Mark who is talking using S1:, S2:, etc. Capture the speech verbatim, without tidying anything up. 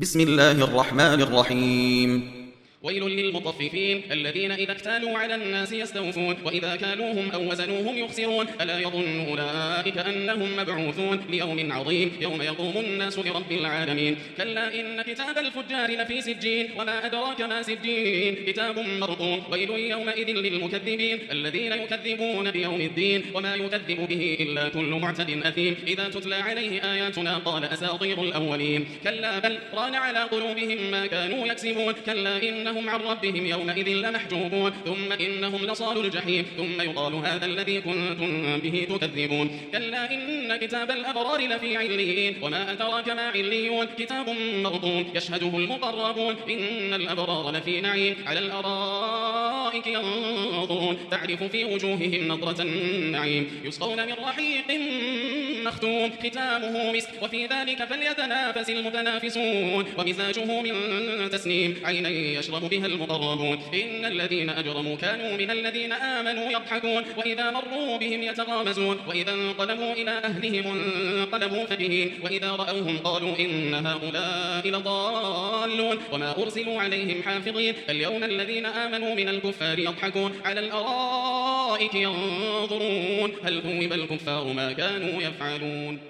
S1: بسم الله الرحمن الرحيم.
S2: ويل للمطففين الذين إذا اكتالوا على الناس يستوفون وإذا كالوهم أو وزنوهم يخسرون ألا يظن أولئك أنهم مبعوثون ليوم عظيم يوم يقوم الناس لرب العالمين. كلا إن كتاب الفجار لفي سجين وما أدراك ما سجين كتاب مرقوم. ويل يومئذ للمكذبين الذين يكذبون بيوم الدين وما يكذب به إلا كل معتد أثيم إذا تتلى عليه آياتنا قال أساطير الأولين. كلا بل ران على قلوبهم ما كانوا يكسبون. كلا إن هم عن ربهم يومئذ لمحجوبون ثم إنهم لصالوا الجحيم ثم يقال هذا الذي كنتم به تكذبون. كلا إن كتاب الأبرار لفي عليين وما أدراك ما عليون كتاب مرقوم يشهده المقربون إن الأبرار لفي نعيم على الأرائك ينظرون تعرف في وجوههم نظرة النعيم يسقون من رحيق مختوم ختامه مسك وفي ذلك فليتنافس المتنافسون ومزاجه من تسنيم عينا يشرب بها المقربون. إن الذين أجرموا كانوا من الذين آمنوا يضحكون وإذا مروا بهم يتغامزون وإذا انقلبوا إلى أهلهم انقلبوا فكهين وإذا رأوهم قالوا إن هؤلاء لضالون وما أرسلوا عليهم حافظين. اليوم الذين آمنوا من الكفار يضحكون على الأرائك ينظرون هل ثوب الكفار ما كانوا يفعلون.